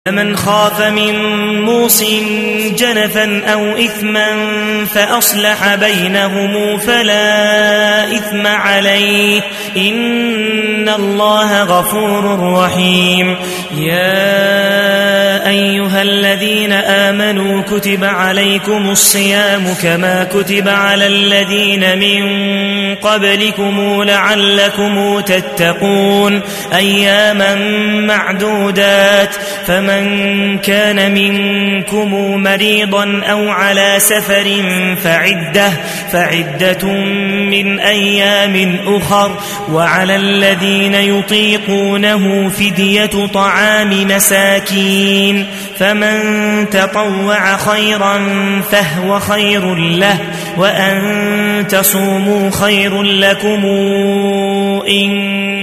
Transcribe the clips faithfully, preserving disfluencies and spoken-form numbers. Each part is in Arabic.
فمن خاف من موص جنفا أو إثما فأصلح بينهم فلا إثم عليه إن الله غفور رحيم. يا أيها الذين آمنوا كتب عليكم الصيام كما كتب على الذين من قبلكم لعلكم تتقون أياما معدودات. فمن كان منكم مريضا أو على سفر فعدة, فعدة من أيام أخر. وعلى الذين يطيقونه فدية طعام مساكين فمن تطوع خيرا فهو خير له وأن تصوموا خير لكم إن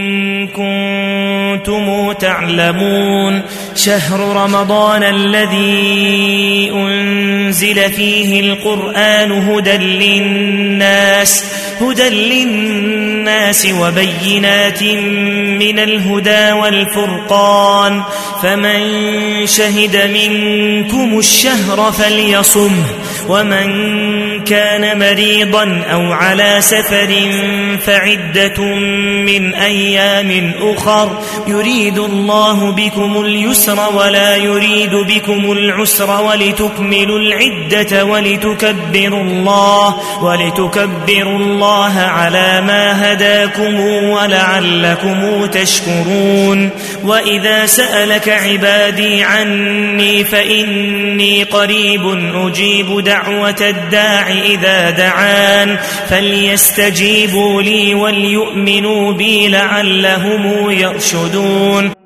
كنتم تعلمون. شهر رمضان الذي أنزل فيه القرآن هدى للناس هدى للناس وبينات من الهدى والفرقان فمن شهد منكم الشهر فليصمه ومن كان مريضا أو على سفر فعدة من أيام أخر يريد الله بكم اليسر ولا يريد بكم العسر ولتكملوا العدة ولتكبروا الله ولتكبروا الله على ما هداكم ولعلكم تشكرون. وإذا سألك عبادي عني فإني قريب أجيب دعوة الداع إذا دعان فليستجيبوا لي وليؤمنوا بي لعلهم يرشدون.